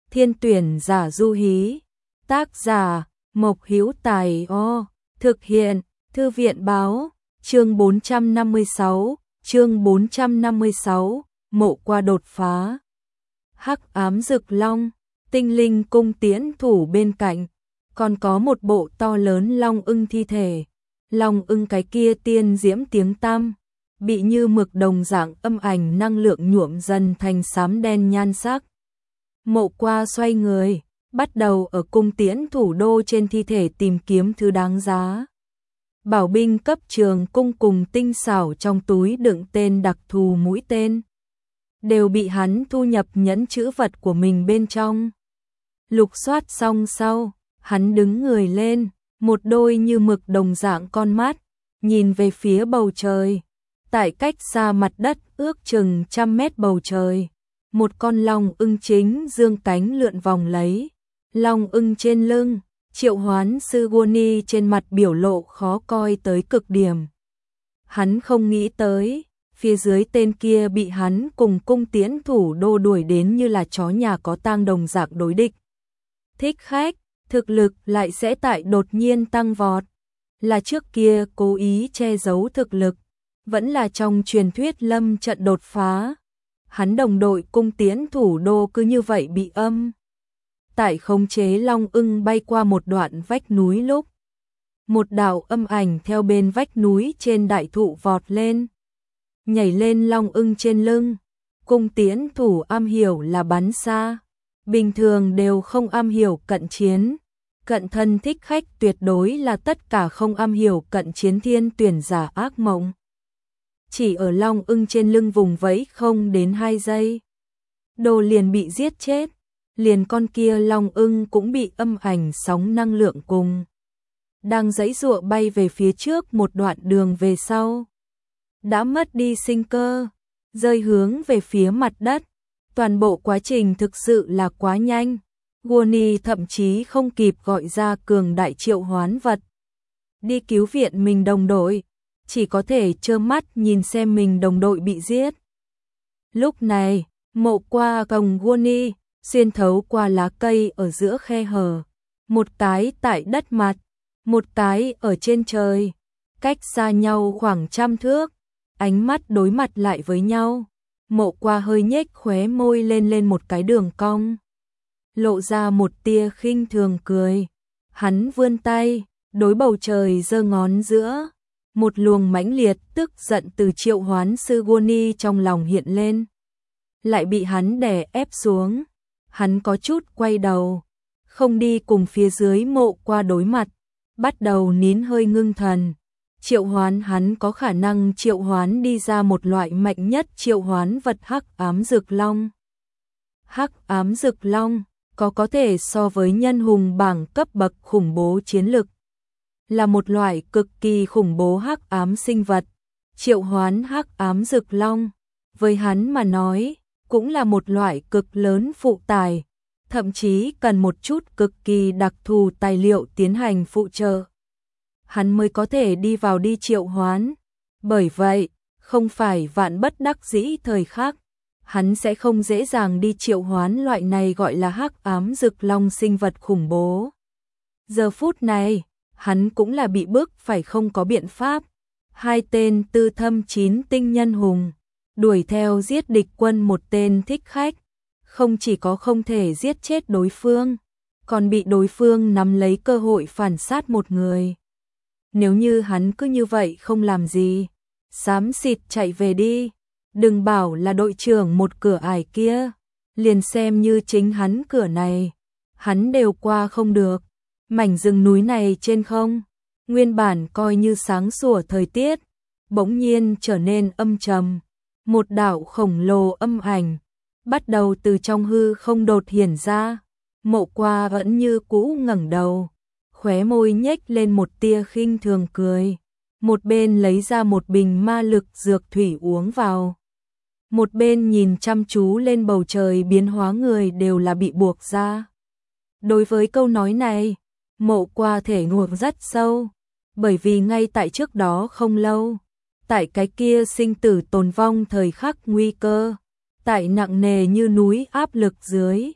Thiên tuyển giả du hí. Tác giả Mộc Hữu Tài. Thực hiện Thư viện báo. Chương 456, Mộ Qua đột phá. Hắc ám rực long, tinh linh cung tiễn thủ bên cạnh, còn có một bộ to lớn long ưng thi thể. Long ưng cái kia tiên diễm tiếng tăm, bị như mực đồng dạng âm ảnh năng lượng nhuộm dần thành xám đen nhan sắc. Mộ Qua xoay người, bắt đầu ở cung tiễn thủ đô trên thi thể tìm kiếm thứ đáng giá. Bảo binh cấp trường cung cùng tinh xảo trong túi đựng tên đặc thù mũi tên, đều bị hắn thu nhập nhẫn chữ vật của mình bên trong. Lục soát xong sau, hắn đứng người lên, một đôi như mực đồng dạng con mắt, nhìn về phía bầu trời. Tại cách xa mặt đất ước chừng 100 mét bầu trời, một con long ưng chính dương cánh lượn vòng lấy. Long ưng trên lưng, triệu hoán sư Goni trên mặt biểu lộ khó coi tới cực điểm. Hắn không nghĩ tới, phía dưới tên kia bị hắn cùng cung tiễn thủ đô đuổi đến như là chó nhà có tang đồng dạng đối địch. Thích khách, thực lực lại sẽ tại đột nhiên tăng vọt. Là trước kia cố ý che giấu thực lực, vẫn là trong truyền thuyết lâm trận đột phá. Hắn đồng đội cung tiễn thủ đô cứ như vậy bị âm. Tại khống chế long ưng bay qua một đoạn vách núi lúc, một đạo âm ảnh theo bên vách núi trên đại thụ vọt lên, nhảy lên long ưng trên lưng. Cung tiễn thủ am hiểu là bắn xa, bình thường đều không am hiểu cận chiến. Cận thân thích khách tuyệt đối là tất cả không am hiểu cận chiến thiên tuyển giả ác mộng. Chỉ ở long ưng trên lưng vùng vẫy không đến 2 giây, đồ liền bị giết chết. Liền con kia long ưng cũng bị âm ảnh sóng năng lượng cùng đang giãy giụa bay về phía trước một đoạn đường về sau, đã mất đi sinh cơ, rơi hướng về phía mặt đất. Toàn bộ quá trình thực sự là quá nhanh, Goni thậm chí không kịp gọi ra cường đại triệu hoán vật đi cứu viện mình đồng đội, chỉ có thể trơ mắt nhìn xem mình đồng đội bị giết. Lúc này, Mộ Qua cùng Goni xuyên thấu qua lá cây ở giữa khe hở, một cái tại đất mặt, một cái ở trên trời, cách xa nhau khoảng 100 thước, ánh mắt đối mặt lại với nhau. Mộ Qua hơi nhếch khóe môi lên một cái đường cong, lộ ra một tia khinh thường cười. Hắn vươn tay, đối bầu trời giơ ngón giữa, một luồng mãnh liệt tức giận từ triệu hoán sư Goni trong lòng hiện lên, lại bị hắn đè ép xuống. Hắn có chút quay đầu, không đi cùng phía dưới Mộ Qua đối mặt, bắt đầu nín hơi ngưng thần. Triệu hoán hắn có khả năng triệu hoán đi ra một loại mạnh nhất triệu hoán vật hắc ám rực long. Hắc ám rực long có thể so với nhân hùng bảng cấp bậc khủng bố chiến lực, là một loại cực kỳ khủng bố hắc ám sinh vật. Triệu hoán hắc ám rực long với hắn mà nói cũng là một loại cực lớn phụ tải, thậm chí cần một chút cực kỳ đặc thù tài liệu tiến hành phụ trợ, hắn mới có thể đi vào đi triệu hoán. Bởi vậy, không phải vạn bất đắc dĩ thời khắc, hắn sẽ không dễ dàng đi triệu hoán loại này gọi là hắc ám rực long sinh vật khủng bố. Giờ phút này, hắn cũng là bị bức phải không có biện pháp. 2 tên tư thâm 9 tinh nhân hùng đuổi theo giết địch quân một tên thích khách, không chỉ có không thể giết chết đối phương, còn bị đối phương nắm lấy cơ hội phản sát một người. Nếu như hắn cứ như vậy không làm gì, xám xịt chạy về đi, đừng bảo là đội trưởng một cửa ải kia, liền xem như chính hắn cửa này, hắn đều qua không được. Mảnh rừng núi này trên không, nguyên bản coi như sáng sủa thời tiết, bỗng nhiên trở nên âm trầm. Một đạo khổng lồ âm ảnh bắt đầu từ trong hư không đột hiện ra. Mộ Qua vẫn như cũ ngẩng đầu, khóe môi nhếch lên một tia khinh thường cười, một bên lấy ra một bình ma lực dược thủy uống vào, một bên nhìn chăm chú lên bầu trời biến hóa. Người đều là bị buộc ra. Đối với câu nói này, Mộ Qua thể ngộ rất sâu, bởi vì ngay tại trước đó không lâu, tại cái kia sinh tử tồn vong thời khắc nguy cơ, tại nặng nề như núi áp lực dưới,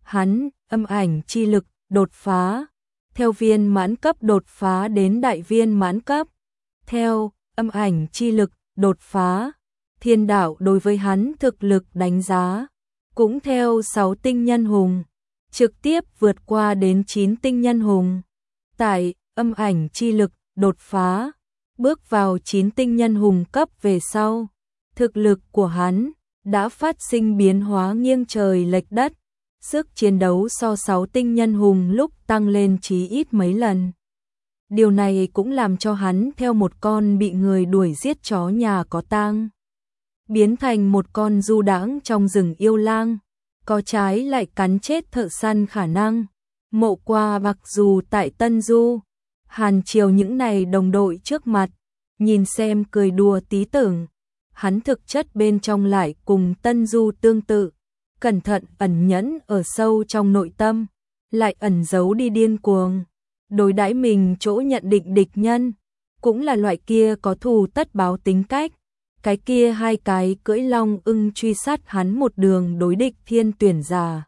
hắn, âm ảnh chi lực, đột phá. Theo viên mãn cấp đột phá đến đại viên mãn cấp. Theo, âm ảnh chi lực, đột phá. Thiên đạo đối với hắn thực lực đánh giá. Cũng theo 6 tinh nhân hùng. Trực tiếp vượt qua đến 9 tinh nhân hùng. Tại, âm ảnh chi lực, đột phá. Bước vào 9 tinh nhân hùng cấp về sau. Thực lực của hắn đã phát sinh biến hóa nghiêng trời lệch đất. Sức chiến đấu so 6 tinh nhân hùng lúc tăng lên chí ít mấy lần. Điều này cũng làm cho hắn theo một con bị người đuổi giết chó nhà có tang, biến thành một con du đãng trong rừng yêu lang, có trái lại cắn chết thợ săn khả năng. Mộ Qua mặc dù tại Tân Du, Hàn Triều những này đồng đội trước mặt, nhìn xem cười đùa tí tưởng, hắn thực chất bên trong lại cùng Tân Du tương tự. Cẩn thận ẩn nhẫn ở sâu trong nội tâm, lại ẩn giấu đi điên cuồng. Đối đãi mình chỗ nhận định địch nhân, cũng là loại kia có thù tất báo tính cách. Cái kia hai cái cưỡi long ưng truy sát hắn một đường đối địch thiên tuyển giả.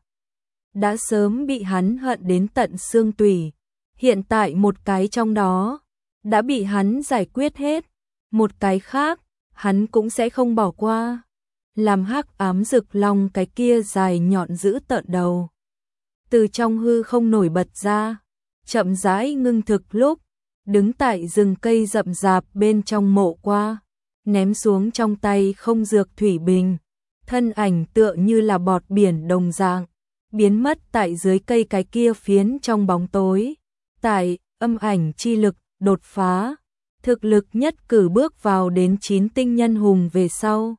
Đã sớm bị hắn hận đến tận xương tủy. Hiện tại một cái trong đó, đã bị hắn giải quyết hết. Một cái khác, hắn cũng sẽ không bỏ qua. Làm hắc ám rực long cái kia dài nhọn giữ tợn đầu. Từ trong hư không nổi bật ra, chậm rãi ngưng thực lúc, đứng tại rừng cây rậm rạp bên trong Mộ Qua, ném xuống trong tay không dược thủy bình, thân ảnh tựa như là bọt biển đồng dạng, biến mất tại dưới cây cái kia phiến trong bóng tối. Tại âm ảnh chi lực đột phá, thực lực nhất cử bước vào đến 9 tinh nhân hùng về sau.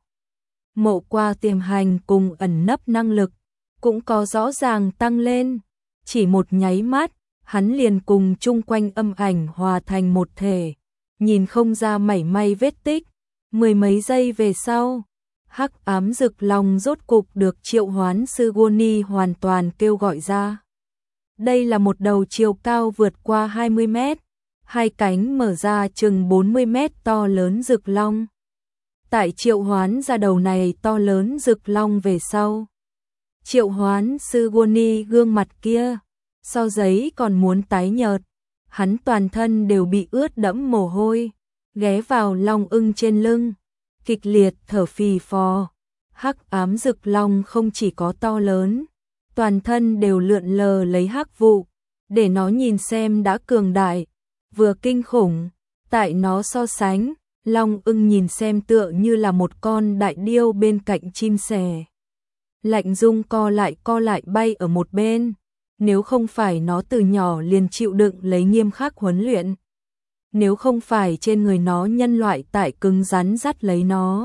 Mộ Qua tiềm hành cùng ẩn nấp năng lực cũng có rõ ràng tăng lên, chỉ một nháy mắt, hắn liền cùng chung quanh âm ảnh hòa thành một thể, nhìn không ra mảy may vết tích. Mười mấy giây về sau, hắc ám rực long rốt cục được triệu hoán sư Goni hoàn toàn kêu gọi ra. Đây là một đầu chiều cao vượt qua 20 mét, hai cánh mở ra chừng 40 mét to lớn rực long. Tại triệu hoán ra đầu này to lớn rực long về sau, triệu hoán sư Goni gương mặt kia, so giấy còn muốn tái nhợt, hắn toàn thân đều bị ướt đẫm mồ hôi, ghé vào long ưng trên lưng, kịch liệt thở phì phò. Hắc ám rực long không chỉ có to lớn, toàn thân đều lượn lờ lấy hắc vụ, để nó nhìn xem đã cường đại, vừa kinh khủng. Tại nó so sánh, long ưng nhìn xem tựa như là một con đại điêu bên cạnh chim sẻ. Lạnh Dung co lại bay ở một bên, nếu không phải nó từ nhỏ liền chịu đựng lấy nghiêm khắc huấn luyện, nếu không phải trên người nó nhân loại tại cứng rắn dắt lấy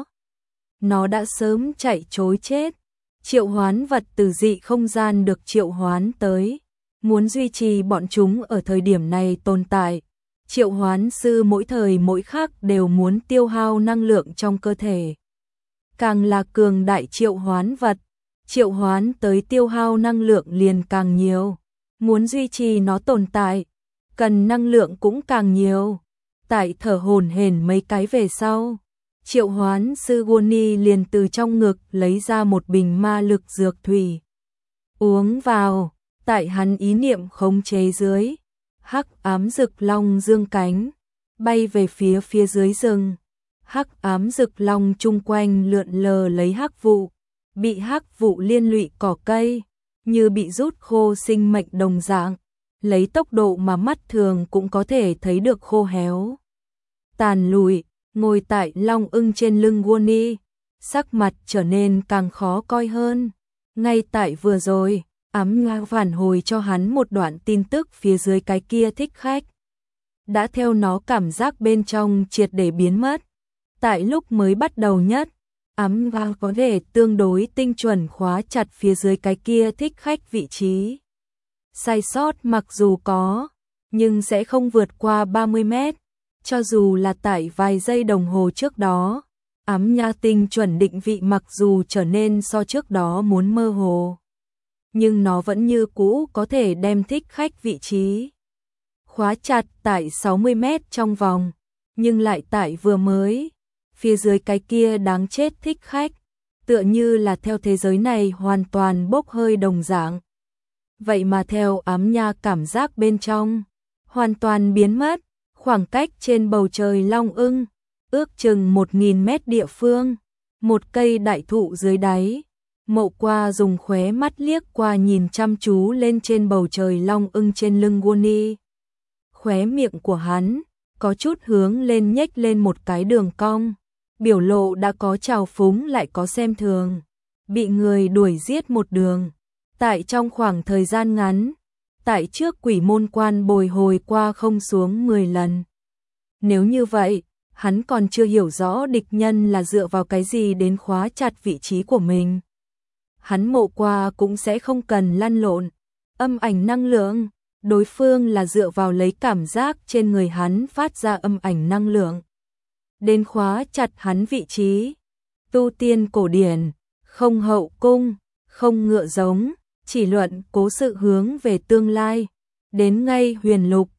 nó đã sớm chạy trối chết. Triệu hoán vật từ dị không gian được triệu hoán tới, muốn duy trì bọn chúng ở thời điểm này tồn tại. Triệu hoán sư mỗi thời mỗi khắc đều muốn tiêu hao năng lượng trong cơ thể. Càng là cường đại triệu hoán vật, triệu hoán tới tiêu hao năng lượng liền càng nhiều. Muốn duy trì nó tồn tại, cần năng lượng cũng càng nhiều. Tại thở hổn hển mấy cái về sau, triệu hoán sư Goni liền từ trong ngực lấy ra một bình ma lực dược thủy. Uống vào, tại hắn ý niệm khống chế dưới, hắc ám rực long dương cánh, bay về phía dưới rừng. Hắc ám rực long chung quanh lượn lờ lấy hắc vụ, bị hắc vụ liên lụy cỏ cây, như bị rút khô sinh mệnh đồng dạng, lấy tốc độ mà mắt thường cũng có thể thấy được khô héo. Tàn lùi, ngồi tại long ưng trên lưng Goni, sắc mặt trở nên càng khó coi hơn. Ngay tại vừa rồi, ám nga phản hồi cho hắn một đoạn tin tức phía dưới cái kia thích khách. Đã theo nó cảm giác bên trong triệt để biến mất. Tại lúc mới bắt đầu nhất, ám nga có thể tương đối tinh chuẩn khóa chặt phía dưới cái kia thích khách vị trí. Sai sót mặc dù có, nhưng sẽ không vượt qua 30 mét. Cho dù là tại vài giây đồng hồ trước đó, ám nha tinh chuẩn định vị mặc dù trở nên so trước đó muốn mơ hồ, nhưng nó vẫn như cũ có thể đem thích khách vị trí khóa chặt tại 60 mét trong vòng, nhưng lại tại vừa mới, phía dưới cái kia đáng chết thích khách, tựa như là theo thế giới này hoàn toàn bốc hơi đồng dạng. vậy mà theo ám nha cảm giác bên trong, hoàn toàn biến mất, khoảng cách trên bầu trời Long Ưng, ước chừng 1000 mét địa phương, một cây đại thụ dưới đáy. Mộ Qua dùng khóe mắt liếc qua nhìn chăm chú lên trên bầu trời Long Ưng trên lưng Goni. Khóe miệng của hắn có chút hướng lên nhếch lên một cái đường cong, biểu lộ đã có trào phúng lại có xem thường, bị người đuổi giết một đường. Tại trong khoảng thời gian ngắn, tại trước quỷ môn quan bồi hồi qua không xuống 10 lần. Nếu như vậy, hắn còn chưa hiểu rõ địch nhân là dựa vào cái gì đến khóa chặt vị trí của mình. Hắn Mộ Qua cũng sẽ không cần lăn lộn, âm ảnh năng lượng, đối phương là dựa vào lấy cảm giác trên người hắn phát ra âm ảnh năng lượng. Đến khóa chặt hắn vị trí, tu tiên cổ điển, không hậu cung, không ngựa giống, chỉ luận cố sự hướng về tương lai, đến ngay huyền lục,